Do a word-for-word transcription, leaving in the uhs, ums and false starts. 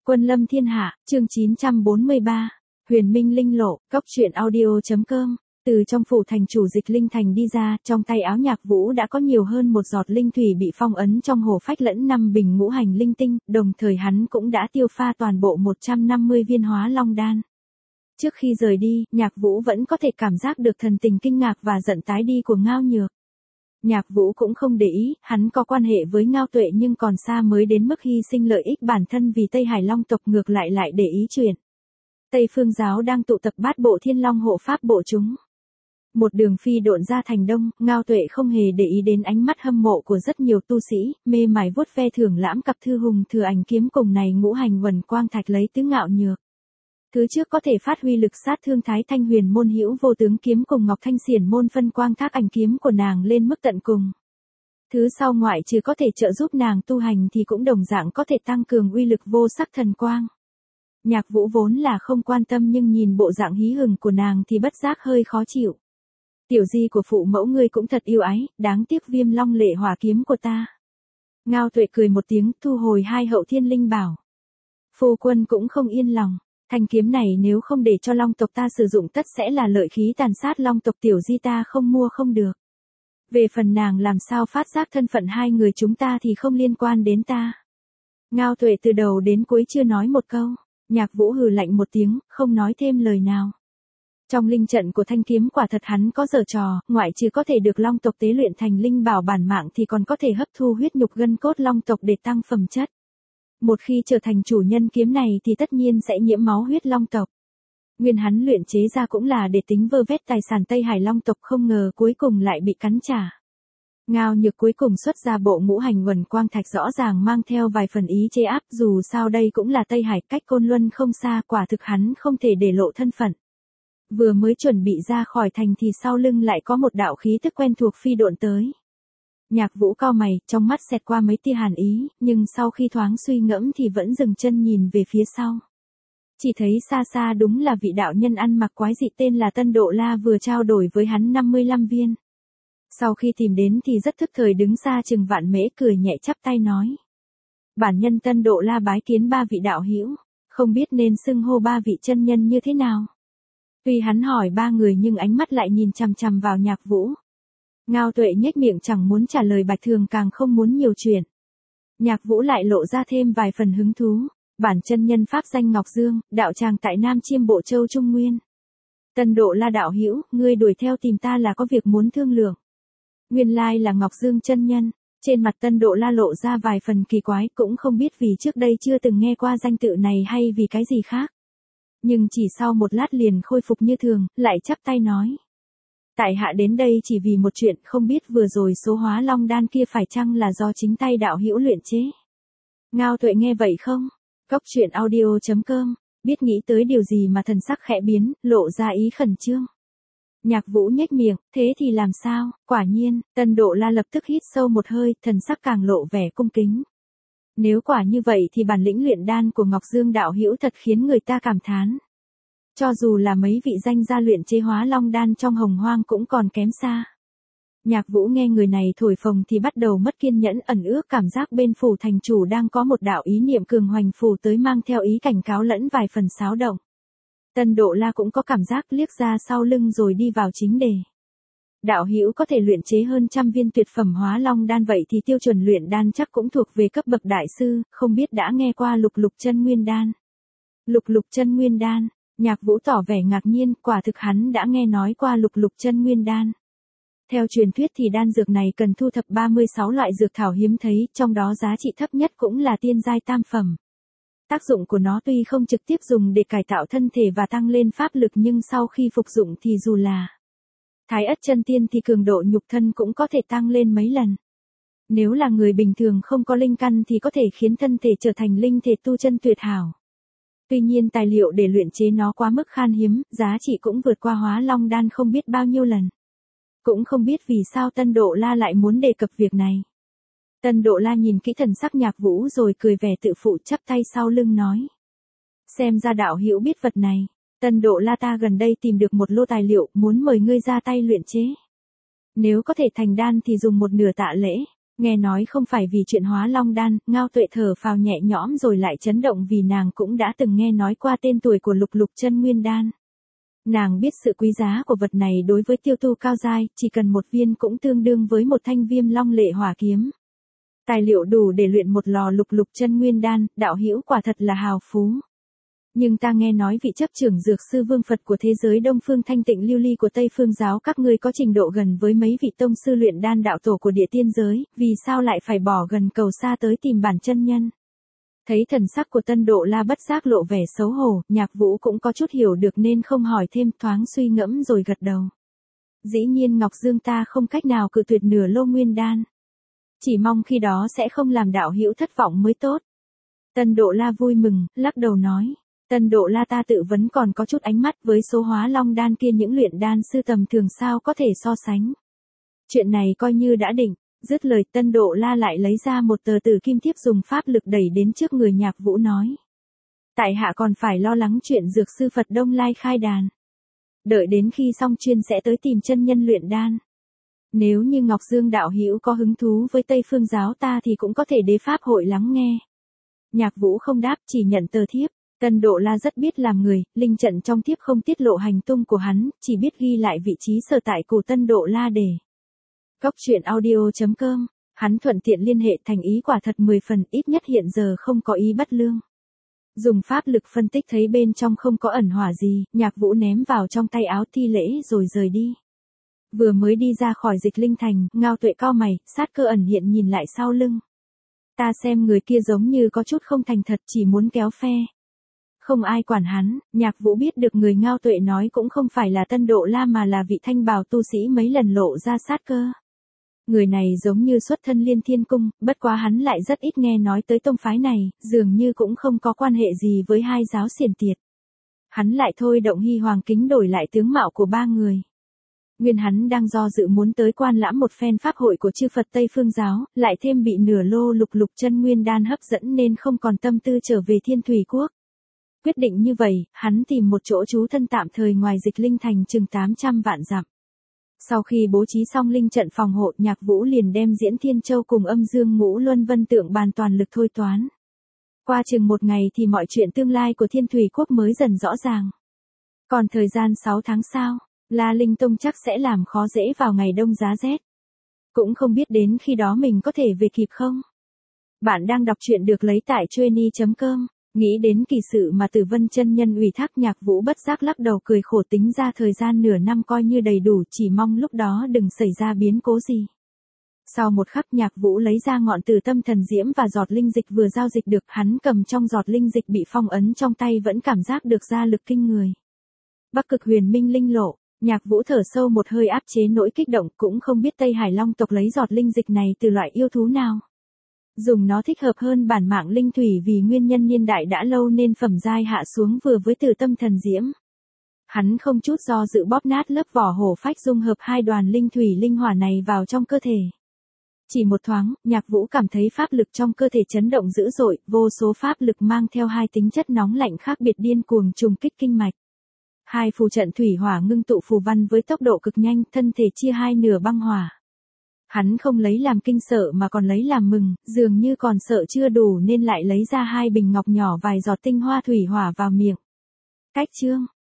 Quân lâm thiên hạ, chương chín trăm bốn mươi ba, Huyền Minh Linh Lộ, Cốc truyện audio.com. Từ trong phủ thành chủ Dịch Linh Thành đi ra, trong tay áo Nhạc Vũ đã có nhiều hơn một giọt linh thủy bị phong ấn trong hồ phách lẫn năm bình ngũ hành linh tinh, đồng thời hắn cũng đã tiêu pha toàn bộ một trăm năm mươi viên hóa long đan. Trước khi rời đi, Nhạc Vũ vẫn có thể cảm giác được thần tình kinh ngạc và giận tái đi của Ngao Nhược. Nhạc Vũ cũng không để ý, hắn có quan hệ với Ngao Tuệ nhưng còn xa mới đến mức hy sinh lợi ích bản thân vì Tây Hải Long tộc, ngược lại lại để ý chuyện Tây Phương giáo đang tụ tập bát bộ Thiên Long hộ pháp bộ chúng. Một đường phi độn ra thành đông, Ngao Tuệ không hề để ý đến ánh mắt hâm mộ của rất nhiều tu sĩ, mê mải vuốt ve thưởng lãm cặp thư hùng thừa ảnh kiếm cùng này ngũ hành vần quang thạch lấy tứ Ngạo Nhược. Thứ trước có thể phát huy lực sát thương Thái Thanh Huyền môn hữu vô tướng kiếm cùng Ngọc Thanh Xiển môn phân quang thác ảnh kiếm của nàng lên mức tận cùng. Thứ sau ngoại trừ có thể trợ giúp nàng tu hành thì cũng đồng dạng có thể tăng cường uy lực vô sắc thần quang. Nhạc Vũ vốn là không quan tâm nhưng nhìn bộ dạng hí hửng của nàng thì bất giác hơi khó chịu. Tiểu di của phụ mẫu ngươi cũng thật yêu ái, đáng tiếc Viêm Long lệ hỏa kiếm của ta. Ngao Tuệ cười một tiếng, thu hồi hai hậu thiên linh bảo. Phu quân cũng không yên lòng. Thanh kiếm này nếu không để cho Long tộc ta sử dụng tất sẽ là lợi khí tàn sát Long tộc, tiểu di ta không mua không được. Về phần nàng làm sao phát giác thân phận hai người chúng ta thì không liên quan đến ta. Ngao Tuệ từ đầu đến cuối chưa nói một câu. Nhạc Vũ hừ lạnh một tiếng, không nói thêm lời nào. Trong linh trận của thanh kiếm quả thật hắn có giở trò, ngoại trừ có thể được Long tộc tế luyện thành linh bảo bản mạng thì còn có thể hấp thu huyết nhục gân cốt Long tộc để tăng phẩm chất. Một khi trở thành chủ nhân kiếm này thì tất nhiên sẽ nhiễm máu huyết Long tộc. Nguyên hắn luyện chế ra cũng là để tính vơ vét tài sản Tây Hải Long tộc, không ngờ cuối cùng lại bị cắn trả. Ngao Nhược cuối cùng xuất ra bộ ngũ hành vần quang thạch rõ ràng mang theo vài phần ý chế áp, dù sao đây cũng là Tây Hải, cách Côn Luân không xa, quả thực hắn không thể để lộ thân phận. Vừa mới chuẩn bị ra khỏi thành thì sau lưng lại có một đạo khí tức quen thuộc phi độn tới. Nhạc Vũ cau mày, trong mắt xẹt qua mấy tia hàn ý, nhưng sau khi thoáng suy ngẫm thì vẫn dừng chân nhìn về phía sau. Chỉ thấy xa xa đúng là vị đạo nhân ăn mặc quái dị tên là Tân Độ La vừa trao đổi với hắn năm mươi lăm viên. Sau khi tìm đến thì rất thức thời đứng xa chừng vạn mễ, cười nhẹ chắp tay nói. Bản nhân Tân Độ La bái kiến ba vị đạo hữu, không biết nên xưng hô ba vị chân nhân như thế nào. Tuy hắn hỏi ba người nhưng ánh mắt lại nhìn chằm chằm vào Nhạc Vũ. Ngao Tuệ nhếch miệng chẳng muốn trả lời, Bạch Thường càng không muốn nhiều chuyện. Nhạc Vũ lại lộ ra thêm vài phần hứng thú. Bản chân nhân pháp danh Ngọc Dương, đạo tràng tại Nam Chiêm Bộ Châu Trung Nguyên. Tân Độ La đạo hữu, ngươi đuổi theo tìm ta là có việc muốn thương lượng. Nguyên lai là Ngọc Dương chân nhân. Trên mặt Tân Độ La lộ ra vài phần kỳ quái, cũng không biết vì trước đây chưa từng nghe qua danh tự này hay vì cái gì khác. Nhưng chỉ sau một lát liền khôi phục như thường, lại chắp tay nói. Tại hạ đến đây chỉ vì một chuyện, không biết vừa rồi số hóa long đan kia phải chăng là do chính tay đạo hữu luyện chế. Ngao Tuệ nghe vậy không? Cốc truyện audio.com, biết nghĩ tới điều gì mà thần sắc khẽ biến, lộ ra ý khẩn trương. Nhạc Vũ nhếch miệng, thế thì làm sao? Quả nhiên, Tân Độ La lập tức hít sâu một hơi, thần sắc càng lộ vẻ cung kính. Nếu quả như vậy thì bản lĩnh luyện đan của Ngọc Dương đạo hữu thật khiến người ta cảm thán. Cho dù là mấy vị danh gia luyện chế hóa long đan trong hồng hoang cũng còn kém xa. Nhạc Vũ nghe người này thổi phồng thì bắt đầu mất kiên nhẫn, ẩn ước cảm giác bên phủ thành chủ đang có một đạo ý niệm cường hoành phủ tới, mang theo ý cảnh cáo lẫn vài phần xáo động. Tân Độ La cũng có cảm giác, liếc ra sau lưng rồi đi vào chính đề. Đạo hữu có thể luyện chế hơn trăm viên tuyệt phẩm hóa long đan, vậy thì tiêu chuẩn luyện đan chắc cũng thuộc về cấp bậc đại sư, không biết đã nghe qua lục lục chân nguyên đan. Lục lục chân nguyên đan. Nhạc Vũ tỏ vẻ ngạc nhiên, quả thực hắn đã nghe nói qua lục lục chân nguyên đan. Theo truyền thuyết thì đan dược này cần thu thập ba mươi sáu loại dược thảo hiếm thấy, trong đó giá trị thấp nhất cũng là tiên giai tam phẩm. Tác dụng của nó tuy không trực tiếp dùng để cải tạo thân thể và tăng lên pháp lực nhưng sau khi phục dụng thì dù là Thái Ất chân tiên thì cường độ nhục thân cũng có thể tăng lên mấy lần. Nếu là người bình thường không có linh căn thì có thể khiến thân thể trở thành linh thể tu chân tuyệt hảo. Tuy nhiên tài liệu để luyện chế nó quá mức khan hiếm, giá trị cũng vượt qua hóa long đan không biết bao nhiêu lần. Cũng không biết vì sao Tân Độ La lại muốn đề cập việc này. Tân Độ La nhìn kỹ thần sắc Nhạc Vũ rồi cười vẻ tự phụ, chắp tay sau lưng nói. Xem ra đạo hữu biết vật này. Tân Độ La, ta gần đây tìm được một lô tài liệu, muốn mời ngươi ra tay luyện chế. Nếu có thể thành đan thì dùng một nửa tạ lễ. Nghe nói không phải vì chuyện hóa long đan, Ngao Tuệ thở phào nhẹ nhõm rồi lại chấn động vì nàng cũng đã từng nghe nói qua tên tuổi của lục lục chân nguyên đan. Nàng biết sự quý giá của vật này đối với tiêu tu cao giai, chỉ cần một viên cũng tương đương với một thanh viêm long lệ hỏa kiếm. Tài liệu đủ để luyện một lò lục lục chân nguyên đan, đạo hữu quả thật là hào phú. Nhưng ta nghe nói vị chấp trưởng dược sư vương Phật của thế giới Đông Phương Thanh Tịnh Lưu Ly của Tây Phương giáo các ngươi có trình độ gần với mấy vị tông sư luyện đan đạo tổ của địa tiên giới, vì sao lại phải bỏ gần cầu xa tới tìm bản chân nhân? Thấy thần sắc của Tân Độ La bất giác lộ vẻ xấu hổ, Nhạc Vũ cũng có chút hiểu được nên không hỏi thêm, thoáng suy ngẫm rồi gật đầu. Dĩ nhiên Ngọc Dương ta không cách nào cự tuyệt nửa lô nguyên đan. Chỉ mong khi đó sẽ không làm đạo hữu thất vọng mới tốt. Tân Độ La vui mừng, lắc đầu nói. Tân Độ La ta tự vấn còn có chút ánh mắt với số hóa long đan kia những luyện đan sư tầm thường sao có thể so sánh. Chuyện này coi như đã định, dứt lời Tân Độ La lại lấy ra một tờ tử kim thiếp dùng pháp lực đẩy đến trước người Nhạc Vũ nói. Tại hạ còn phải lo lắng chuyện dược sư Phật Đông Lai khai đàn. Đợi đến khi xong chuyên sẽ tới tìm chân nhân luyện đan. Nếu như Ngọc Dương đạo hữu có hứng thú với Tây Phương giáo ta thì cũng có thể đế pháp hội lắng nghe. Nhạc Vũ không đáp chỉ nhận tờ thiếp. Tân Độ La rất biết làm người, linh trận trong thiếp không tiết lộ hành tung của hắn, chỉ biết ghi lại vị trí sở tại của Tân Độ La để. Góc truyện audio chấm com, hắn thuận tiện liên hệ thành ý quả thật mười phần, ít nhất hiện giờ không có ý bất lương. Dùng pháp lực phân tích thấy bên trong không có ẩn hỏa gì, Nhạc Vũ ném vào trong tay áo thi lễ rồi rời đi. Vừa mới đi ra khỏi Dịch Linh Thành, Ngao Tuệ cau mày, sát cơ ẩn hiện nhìn lại sau lưng. Ta xem người kia giống như có chút không thành thật, chỉ muốn kéo phe. Không ai quản hắn, Nhạc Vũ biết được người Ngao Tuệ nói cũng không phải là Tân Độ La mà là vị thanh bào tu sĩ mấy lần lộ ra sát cơ. Người này giống như xuất thân Liên Thiên Cung, bất quá hắn lại rất ít nghe nói tới tông phái này, dường như cũng không có quan hệ gì với hai giáo xiển tiệt. Hắn lại thôi động Hy Hoàng kính đổi lại tướng mạo của ba người. Nguyên hắn đang do dự muốn tới quan lãm một phen pháp hội của chư Phật Tây Phương giáo, lại thêm bị nửa lô lục lục chân nguyên đan hấp dẫn nên không còn tâm tư trở về Thiên Thủy Quốc. Quyết định như vậy, hắn tìm một chỗ trú thân tạm thời ngoài Dịch Linh Thành chừng tám trăm vạn dặm. Sau khi bố trí xong linh trận phòng hộ, Nhạc Vũ liền đem Diễn Thiên Châu cùng Âm Dương Ngũ Luân Vân Tượng bàn toàn lực thôi toán. Qua chừng một ngày thì mọi chuyện tương lai của Thiên Thủy Quốc mới dần rõ ràng. Còn thời gian sáu tháng sau, La Linh Tông chắc sẽ làm khó dễ vào ngày đông giá rét. Cũng không biết đến khi đó mình có thể về kịp không? Bạn đang đọc truyện được lấy tại chueny chấm com. Nghĩ đến kỳ sự mà Tử Vân chân nhân ủy thác, Nhạc Vũ bất giác lắc đầu cười khổ, tính ra thời gian nửa năm coi như đầy đủ, chỉ mong lúc đó đừng xảy ra biến cố gì. Sau một khắc Nhạc Vũ lấy ra ngọn Tử Tâm Thần Diễm và giọt linh dịch vừa giao dịch được, hắn cầm trong giọt linh dịch bị phong ấn trong tay vẫn cảm giác được ra lực kinh người. Bắc Cực Huyền Minh Linh Lộ, Nhạc Vũ thở sâu một hơi áp chế nỗi kích động, cũng không biết Tây Hải Long tộc lấy giọt linh dịch này từ loại yêu thú nào. Dùng nó thích hợp hơn bản mạng linh thủy vì nguyên nhân niên đại đã lâu nên phẩm giai hạ xuống vừa với Tử Tâm Thần Diễm. Hắn không chút do dự bóp nát lớp vỏ hổ phách dung hợp hai đoàn linh thủy linh hỏa này vào trong cơ thể. Chỉ một thoáng, Nhạc Vũ cảm thấy pháp lực trong cơ thể chấn động dữ dội, vô số pháp lực mang theo hai tính chất nóng lạnh khác biệt điên cuồng trùng kích kinh mạch. Hai phù trận thủy hỏa ngưng tụ phù văn với tốc độ cực nhanh, thân thể chia hai nửa băng hỏa. Hắn không lấy làm kinh sợ mà còn lấy làm mừng, dường như còn sợ chưa đủ nên lại lấy ra hai bình ngọc nhỏ vài giọt tinh hoa thủy hỏa vào miệng. Cách chương